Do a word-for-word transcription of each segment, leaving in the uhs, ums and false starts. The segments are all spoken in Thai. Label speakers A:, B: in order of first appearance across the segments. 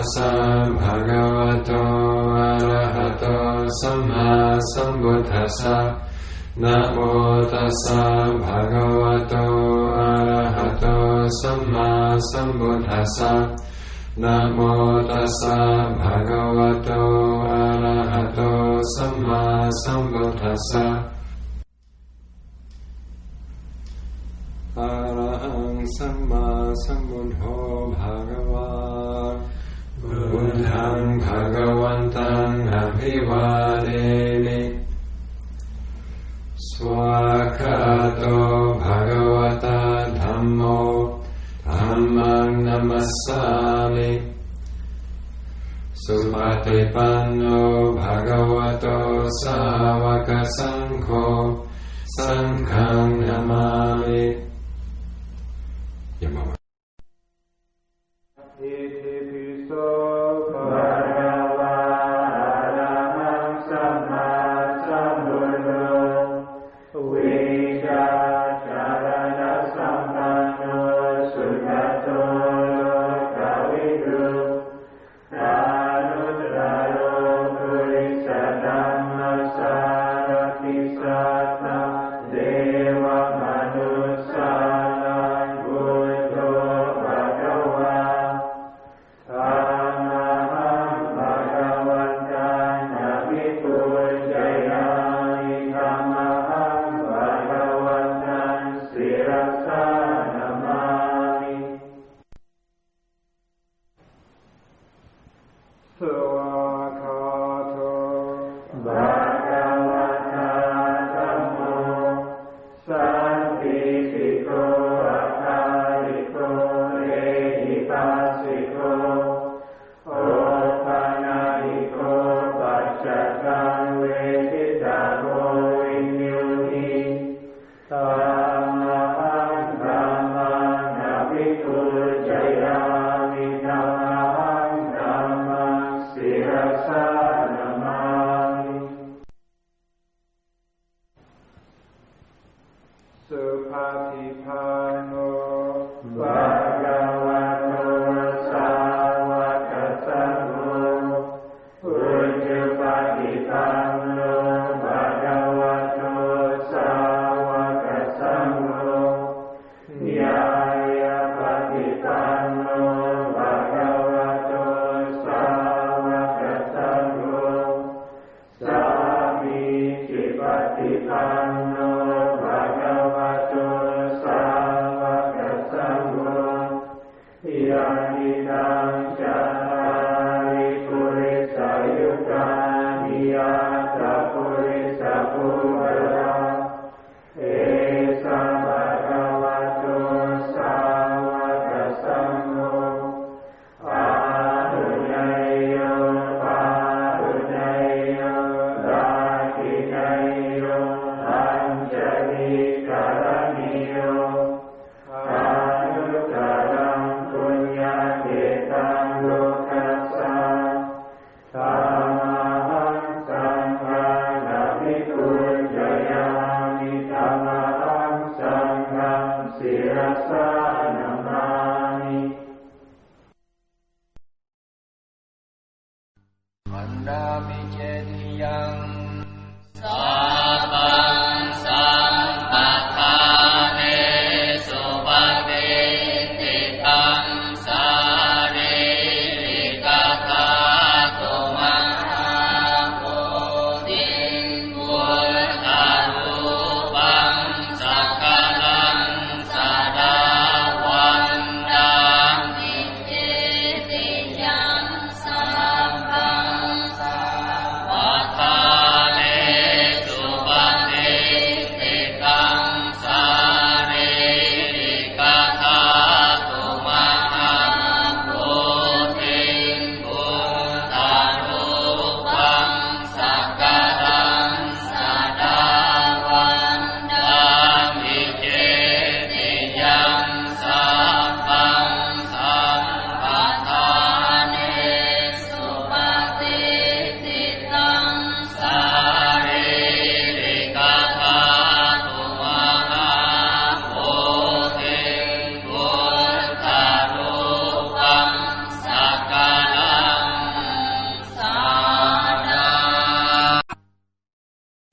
A: สสะภะคะวะโตอะระหะโตสัมมาสัมพุทธัสสะนะโมตัสสะภะคะวะโตอะระหะโตสัมมาสัมพุทธัสสะนะโมตัสสะภะคะวะโตอะระหะโตสัมมาสัมพุทธัสสะอะระหังสัมมาสัมพุทโธภะคะวะพุทธังภะคะวันตังอภิวาเทมิสวากขาโตภะคะวะตาธัมโมธัมมังนัมมัสสามิสุปฏิปันโนภะคะวะโตสาวกสังโฆสังฆังนามามิยามะอิติปิโสภะคะวะอะระหังสัมมาสัมพุทโธวิชาจารณะสัมปันโนสุขโตโลกวิทูอานุตตรโลกุริสธัมมัสสารติสัตตะเทวมนุสสานังพุทโธภะคะวะอะระหังภะคะวันตังอะภิปุญญายามิธัมมังภะคะวันตังศิรสานามามิสวากขาโตภะคะวะตาธัมโมสันติสิโกอัคคาริโกเอหิปัสสิโกโอปานาหิโกปัจจตังเวทิตาโกวินยูหิธัมมังธัมมังอภิปุญญายามิธัมมังธัมมังศิรสานามามิสุปฏิปันโนภะคะวะโตสาวกสังโฆอุจุปฏิปันโนภะคะวะโตสาวกสังโฆญาณปฏิปันโนภะคะวะโตสาวกสังโฆสามีจิปฏิปันโนภะคะวะโตสาวกสังโฆยานิตังจาริปุริสายุกานิยาตาปุริสาภูวราเอสัมภะคะวะโตสาวกสังโฆอาหุเนยโยปาหุเนยโยลาคิเนยโยอัญจลิกรณิโยอานุตตรังปุญญาเกตังโลกัสสะธัมมังสังฆังอะภิปุญญายามิธัมมังสังฆังศิรสานามามิมันดามิเจติยังสัพพังสัมปัฏฐาเนสุปฏิทิตังสารีริกธาตุมหาโพธิพุทธารูปังสักขลังสดาวันดามิเจติยังสัพพังสัม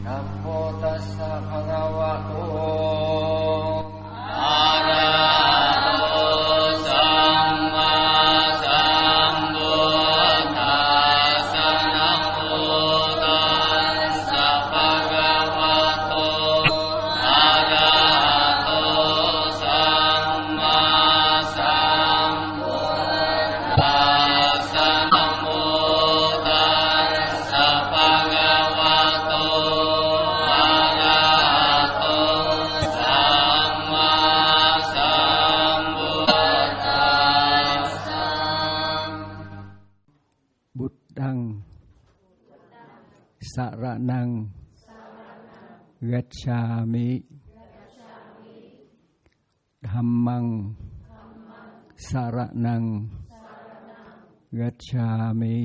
B: นะโมตัสสะภะคะวะโตอะระหะโตสัมมาสัมพุทธัสสะนะโมตัสสะภะคะวะโตอะระหะโตสัมมาสัมพุทธัสสะนะโมตัสสะภะคะวะโตอะระหะโตสัมมาสัมพุทธัสสะบุตตังสรณังกัจฉามิธัมมังสรณังกัจฉามิ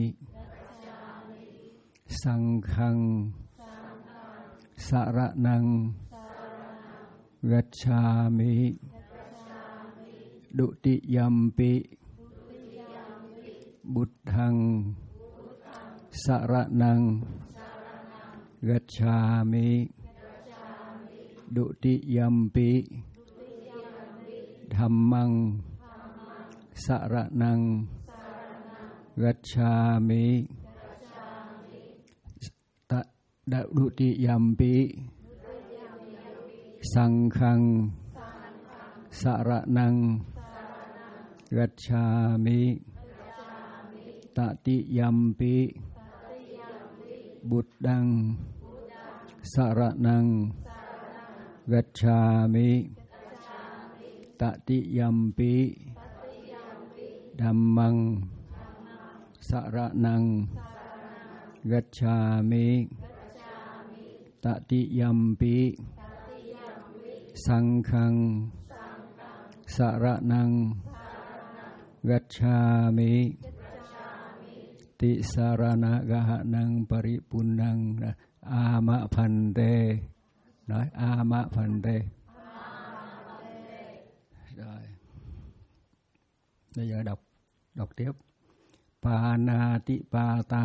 B: สังฆังสรณังกัจฉามิดุติยัมปิบุตตังสรณังกัจฉามิดุติยัมปิธัมมังสรณังกัจฉามิตะดุติยัมปิสังฆังสรณังกัจฉามิตติยัมปิบุตตังสรณังกัจฉามิตติยัมปิธัมมังสรณังกัจฉามิตติยัมปิสังฆังสรณังกัจฉามิติสารณะกหนังปริปุณังอามะพันเตนะอามะพันเตได้bây giờ đọc đọc tiếp Panatipata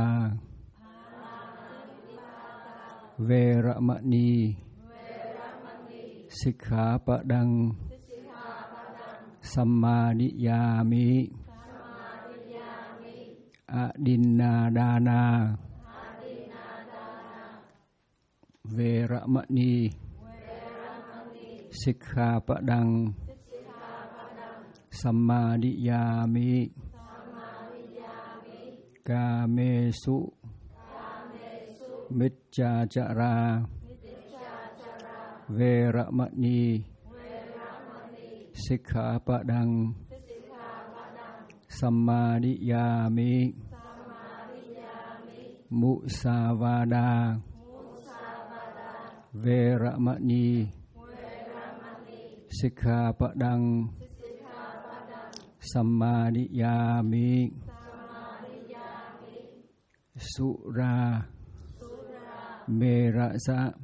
B: Veramani Sikkhapadang Sammadiyami Adinnadana Veramani Sikkhapadang Sammadiyami Kamesu Miccacara Veramani Sikkhapadang Sammadiyami Musavada Veramani Sikkhapadang Sammadiyami Sura Merasa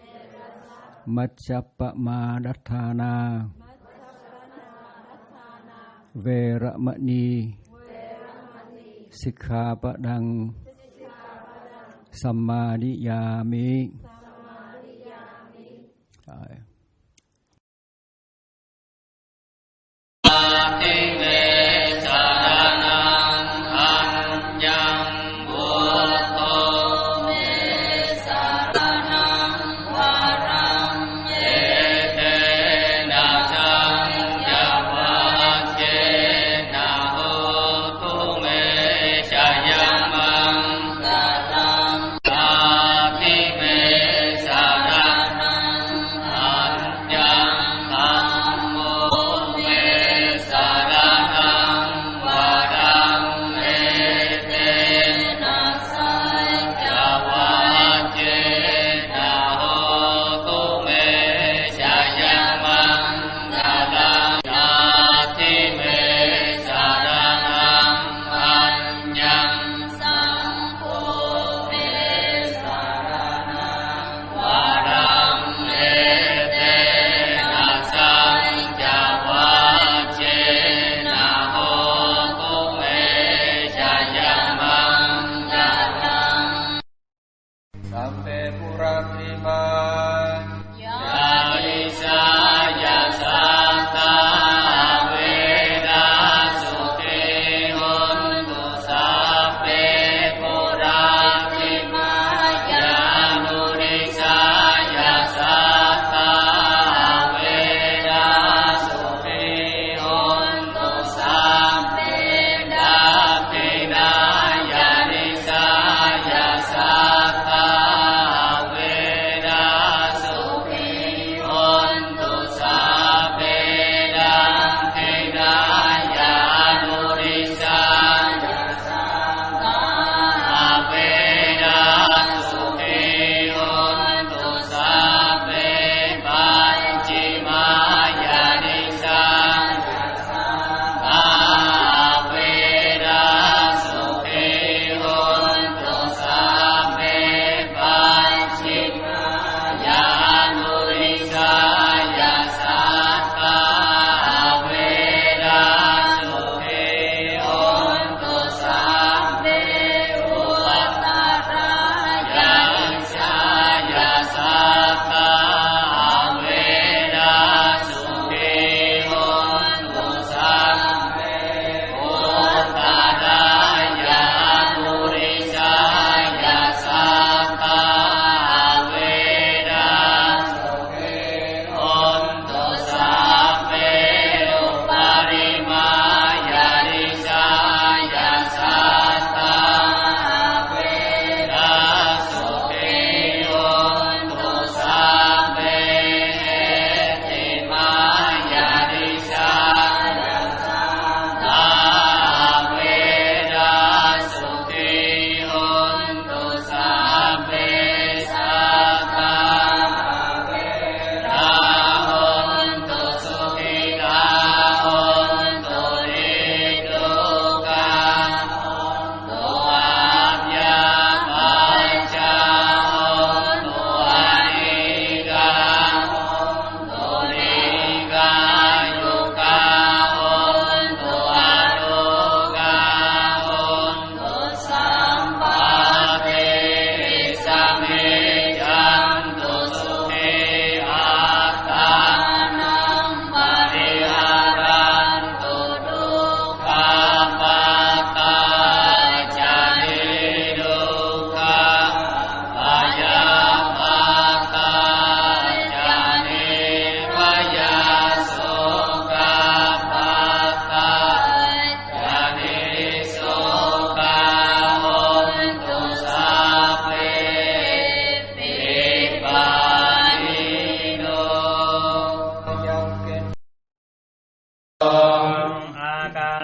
B: Maccappamadhatthana Veramani Sikkhapadang Sammadiyami. Sara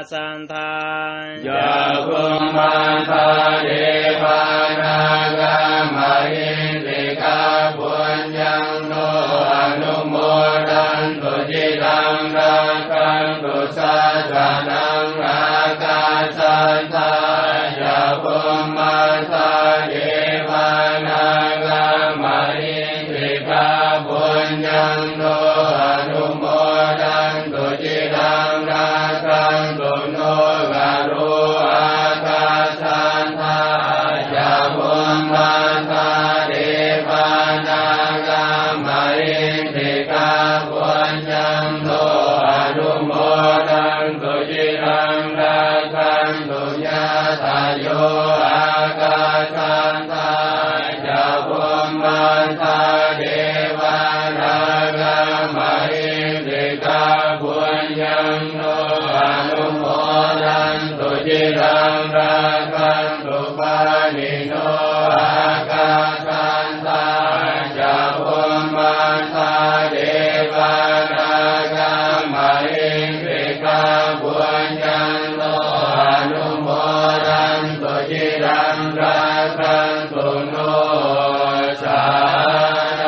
B: สันทาน
A: ยาคุมาทาเดวานากามหิติกาปุญญังโนอนุโมดันตุจิตังรักขันตุสัจจานังอากาสันทายาคุมาทาเดวานากามหิติกาปุญญังโนอนุโมดันตุจิตังรักขันตุโนกะโรอากาสันทายาคุมาทาเดวานากามหิติกาปุญญังโนอนุโมดันตุจิตังรักขันตุญาตโยอากาสันทายาคุมาทาเดวานากามหิติกาปุญญังโนอนุโมดันตุจิตังรักขันตุปานิโนอากาสันทายาคุมาทาเดวานากามหิติกาปุญญังโนอนุโมดันตุจิตังรักขันตุโนสานา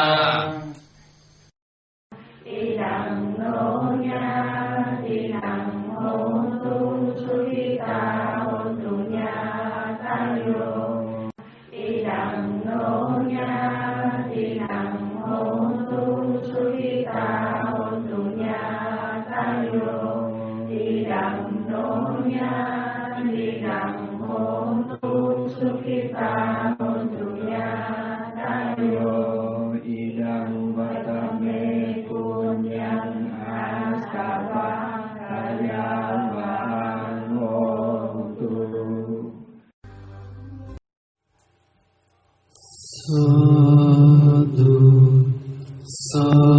C: อิดังโนญาตินังโหตุสุขิตาโหตุญาตโยอิดังโนญาตินังโหตุสุขิตาโหตุญาตโยอิดังโนญาตินังโหตุสุขิตาโหตุญาตโยอิดังวัตเมปุญญังอาสาวะขยาวะโหตุ
D: Sadhu, sadhu.